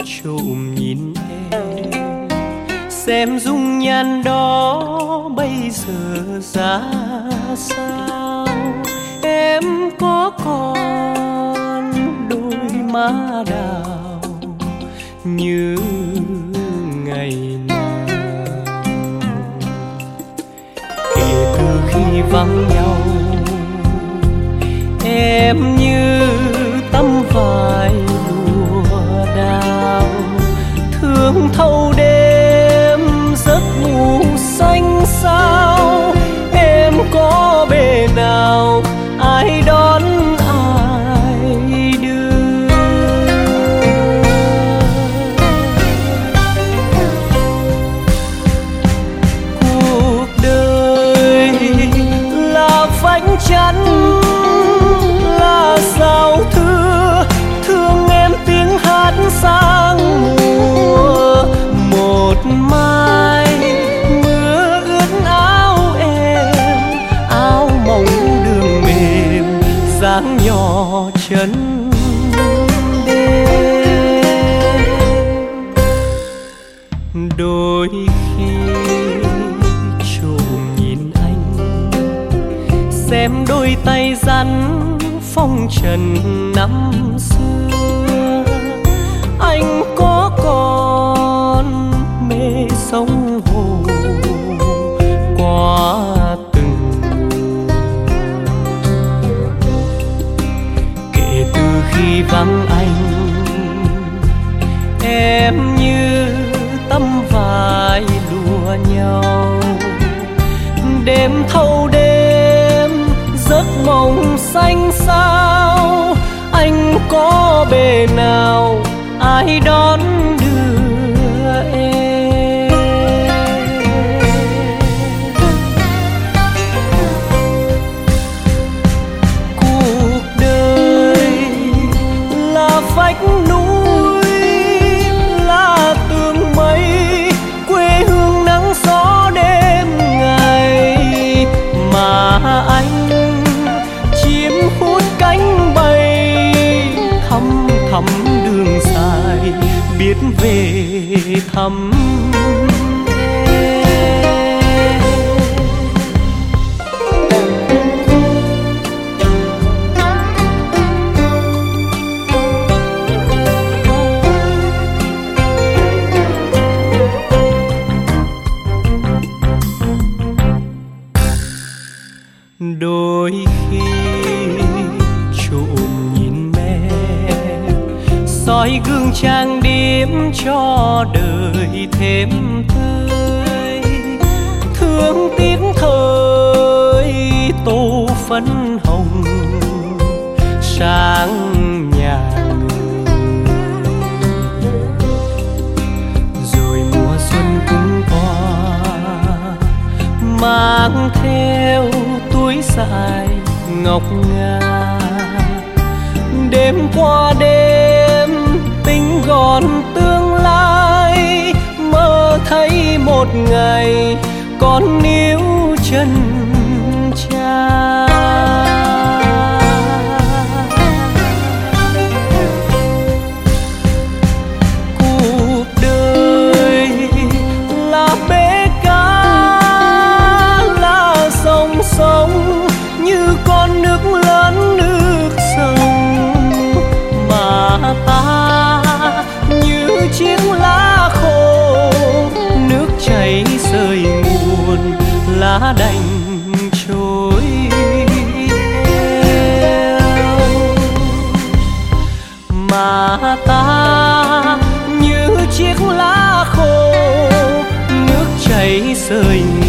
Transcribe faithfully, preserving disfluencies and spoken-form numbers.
trộm nhìn em, xem dung nhan đó bây giờ ra sao. Em có còn đôi má đào như ngày nào? Kể từ khi vắng nhau, em như tấm vải lụa đào, thương thâu đêm giấc ngủ xanh sao. Em có bề nào ai đón ai đưa? Cuộc đời là vánh chắn, là giao thừa, thương em tiếng hát sang mùa. Một mai mưa ướt áo em, áo mỏng đường mềm, dáng nhỏ chân đêm. Đôi khi trộm nhìn anh, xem đôi tay rắn phong trần năm xưa. Anh có còn mê sông hồ qua từng kể từ khi vắng anh, em như tấm vải lụa nhau. Đêm thâu đêm giấc mộng xanh sao, anh có bề nào ai đón đưa em? Cuộc đời là vách núi, là tường mây, quê hương nắng gió đêm ngày, mà anh chiếm hút cánh bay thăm thăm đường dài, biết về thăm em. Đôi khi trộm nhìn mẹ, soi gương trang điểm cho đời thêm tươi. Thương tiếc thời tô phấn hồng sáng nhà người, rồi mùa xuân cũng qua, mang theo túi dài ngọc ngà. Đêm qua đêm tính gọn tương lai, mơ thấy một ngày con níu chân cha. Cuộc đời là bể cá, là dòng sông, như con nước lớn nước sông, mà ta như chiếc lá khô, nước chảy rơi nguồn, lá đành trôi theo. Mà ta như chiếc lá khô, nước chảy rơi nguồn,